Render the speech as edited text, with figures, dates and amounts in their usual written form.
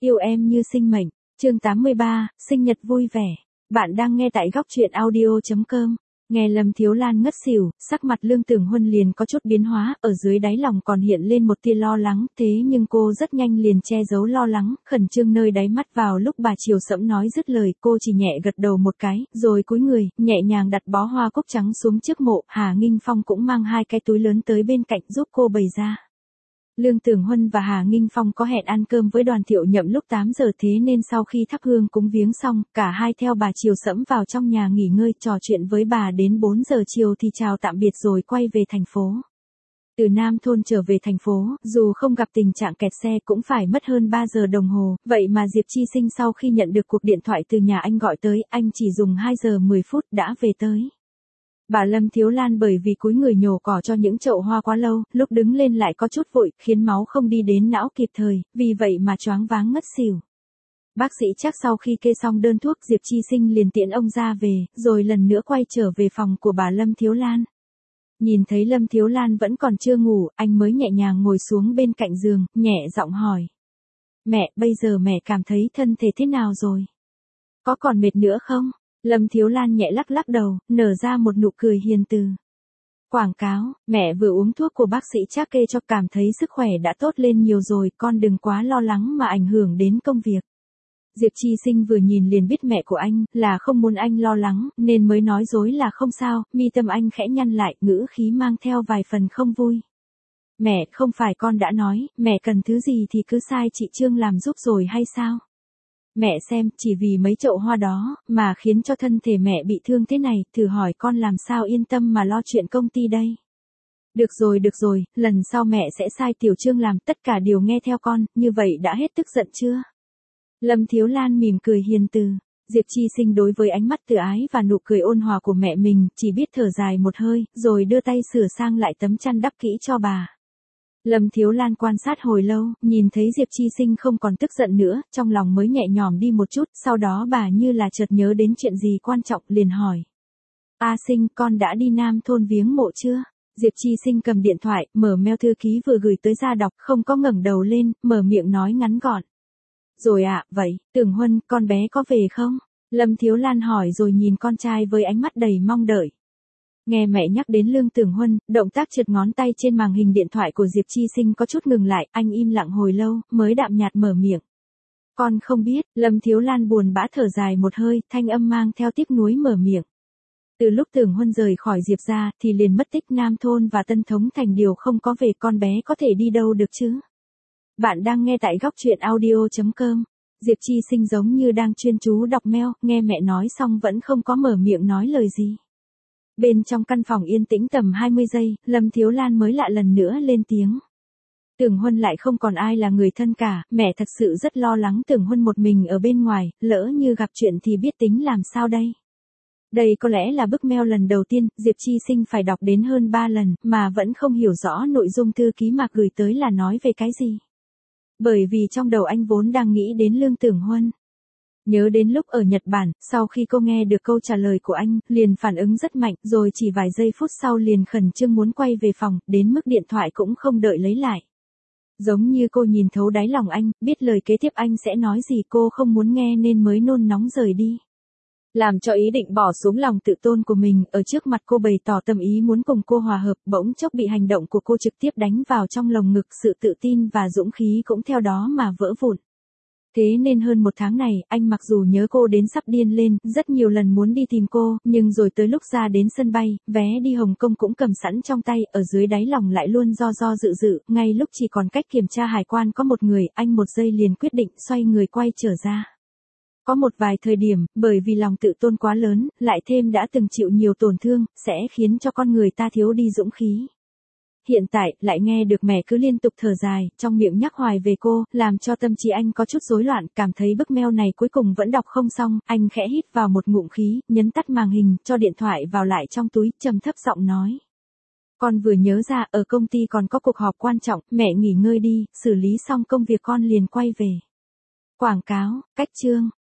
Yêu em như sinh mệnh, chương 83, sinh nhật vui vẻ. Bạn đang nghe tại góc truyện audio.com. Nghe Lâm Thiếu Lan ngất xỉu, sắc mặt Lương Tưởng Huân liền có chút biến hóa, ở dưới đáy lòng còn hiện lên một tia lo lắng, thế nhưng cô rất nhanh liền che giấu lo lắng, khẩn trương nơi đáy mắt vào lúc bà Triều Sẫm nói dứt lời, cô chỉ nhẹ gật đầu một cái, rồi cúi người, nhẹ nhàng đặt bó hoa cúc trắng xuống trước mộ, Hà Nghinh Phong cũng mang 2 cái túi lớn tới bên cạnh giúp cô bày ra. Lương Tưởng Huân và Hà Nghinh Phong có hẹn ăn cơm với Đoàn Thiệu Nhậm lúc 8 giờ, thế nên sau khi thắp hương cúng viếng xong, cả hai theo bà Triều Sẫm vào trong nhà nghỉ ngơi, trò chuyện với bà đến 4 giờ chiều thì chào tạm biệt rồi quay về thành phố. Từ Nam Thôn trở về thành phố, dù không gặp tình trạng kẹt xe cũng phải mất hơn 3 giờ đồng hồ, vậy mà Diệp Chi Sinh sau khi nhận được cuộc điện thoại từ nhà anh gọi tới, anh chỉ dùng 2 giờ 10 phút đã về tới. Bà Lâm Thiếu Lan bởi vì cúi người nhổ cỏ cho những chậu hoa quá lâu, lúc đứng lên lại có chút vội, khiến máu không đi đến não kịp thời, vì vậy mà choáng váng ngất xỉu. Bác sĩ chắc sau khi kê xong đơn thuốc, Diệp Chi Sinh liền tiễn ông ra về, rồi lần nữa quay trở về phòng của bà Lâm Thiếu Lan. Nhìn thấy Lâm Thiếu Lan vẫn còn chưa ngủ, anh mới nhẹ nhàng ngồi xuống bên cạnh giường, nhẹ giọng hỏi. Mẹ, bây giờ mẹ cảm thấy thân thể thế nào rồi? Có còn mệt nữa không? Lâm Thiếu Lan nhẹ lắc lắc đầu, nở ra một nụ cười hiền từ. Quảng cáo, mẹ vừa uống thuốc của bác sĩ Trác kê cho, cảm thấy sức khỏe đã tốt lên nhiều rồi, con đừng quá lo lắng mà ảnh hưởng đến công việc. Diệp Chi Sinh vừa nhìn liền biết mẹ của anh là không muốn anh lo lắng, nên mới nói dối là không sao, mi tâm anh khẽ nhăn lại, ngữ khí mang theo vài phần không vui. Mẹ, không phải con đã nói, mẹ cần thứ gì thì cứ sai chị Trương làm giúp rồi hay sao? Mẹ xem, chỉ vì mấy chậu hoa đó, mà khiến cho thân thể mẹ bị thương thế này, thử hỏi con làm sao yên tâm mà lo chuyện công ty đây. Được rồi, lần sau mẹ sẽ sai Tiểu Trương làm, tất cả đều nghe theo con, như vậy đã hết tức giận chưa? Lâm Thiếu Lan mỉm cười hiền từ. Diệp Chi Sinh đối với ánh mắt từ ái và nụ cười ôn hòa của mẹ mình, chỉ biết thở dài một hơi, rồi đưa tay sửa sang lại tấm chăn đắp kỹ cho bà. Lâm Thiếu Lan quan sát hồi lâu, nhìn thấy Diệp Chi Sinh không còn tức giận nữa, trong lòng mới nhẹ nhõm đi một chút, sau đó bà như là chợt nhớ đến chuyện gì quan trọng, liền hỏi. A Sinh, con đã đi Nam Thôn viếng mộ chưa? Diệp Chi Sinh cầm điện thoại, mở mail thư ký vừa gửi tới ra đọc, không có ngẩng đầu lên, mở miệng nói ngắn gọn. Rồi ạ, vậy, Tưởng Huân, con bé có về không? Lâm Thiếu Lan hỏi rồi nhìn con trai với ánh mắt đầy mong đợi. Nghe mẹ nhắc đến Lương Tưởng Huân, động tác trượt ngón tay trên màn hình điện thoại của Diệp Chi Sinh có chút ngừng lại, anh im lặng hồi lâu, mới đạm nhạt mở miệng. Con không biết, Lâm Thiếu Lan buồn bã thở dài một hơi, thanh âm mang theo tiếc nuối mở miệng. Từ lúc Tưởng Huân rời khỏi Diệp gia, thì liền mất tích, Nam Thôn và Tân Thống Thành đều không có về, con bé có thể đi đâu được chứ? Bạn đang nghe tại góc truyện audio.com. Diệp Chi Sinh giống như đang chuyên chú đọc mail, nghe mẹ nói xong vẫn không có mở miệng nói lời gì. Bên trong căn phòng yên tĩnh tầm 20 giây, Lâm Thiếu Lan mới lại lần nữa lên tiếng. Tưởng Huân lại không còn ai là người thân cả, mẹ thật sự rất lo lắng Tưởng Huân một mình ở bên ngoài, lỡ như gặp chuyện thì biết tính làm sao đây. Đây có lẽ là bức mail lần đầu tiên, Diệp Chi Sinh phải đọc đến hơn 3 lần, mà vẫn không hiểu rõ nội dung thư ký mà gửi tới là nói về cái gì. Bởi vì trong đầu anh vốn đang nghĩ đến Lương Tưởng Huân. Nhớ đến lúc ở Nhật Bản, sau khi cô nghe được câu trả lời của anh, liền phản ứng rất mạnh, rồi chỉ vài giây phút sau liền khẩn trương muốn quay về phòng, đến mức điện thoại cũng không đợi lấy lại. Giống như cô nhìn thấu đáy lòng anh, biết lời kế tiếp anh sẽ nói gì, cô không muốn nghe nên mới nôn nóng rời đi. Làm cho ý định bỏ xuống lòng tự tôn của mình, ở trước mặt cô bày tỏ tâm ý muốn cùng cô hòa hợp, bỗng chốc bị hành động của cô trực tiếp đánh vào trong lồng ngực, sự tự tin và dũng khí cũng theo đó mà vỡ vụn. Thế nên hơn 1 tháng này, anh mặc dù nhớ cô đến sắp điên lên, rất nhiều lần muốn đi tìm cô, nhưng rồi tới lúc ra đến sân bay, vé đi Hồng Kông cũng cầm sẵn trong tay, ở dưới đáy lòng lại luôn do dự, ngay lúc chỉ còn cách kiểm tra hải quan có một người, anh 1 giây liền quyết định xoay người quay trở ra. Có một vài thời điểm, bởi vì lòng tự tôn quá lớn, lại thêm đã từng chịu nhiều tổn thương, sẽ khiến cho con người ta thiếu đi dũng khí. Hiện tại, lại nghe được mẹ cứ liên tục thở dài, trong miệng nhắc hoài về cô, làm cho tâm trí anh có chút rối loạn, cảm thấy bức mail này cuối cùng vẫn đọc không xong, anh khẽ hít vào một ngụm khí, nhấn tắt màn hình, cho điện thoại vào lại trong túi, trầm thấp giọng nói. Con vừa nhớ ra, ở công ty còn có cuộc họp quan trọng, mẹ nghỉ ngơi đi, xử lý xong công việc con liền quay về. Quảng cáo, cách chương,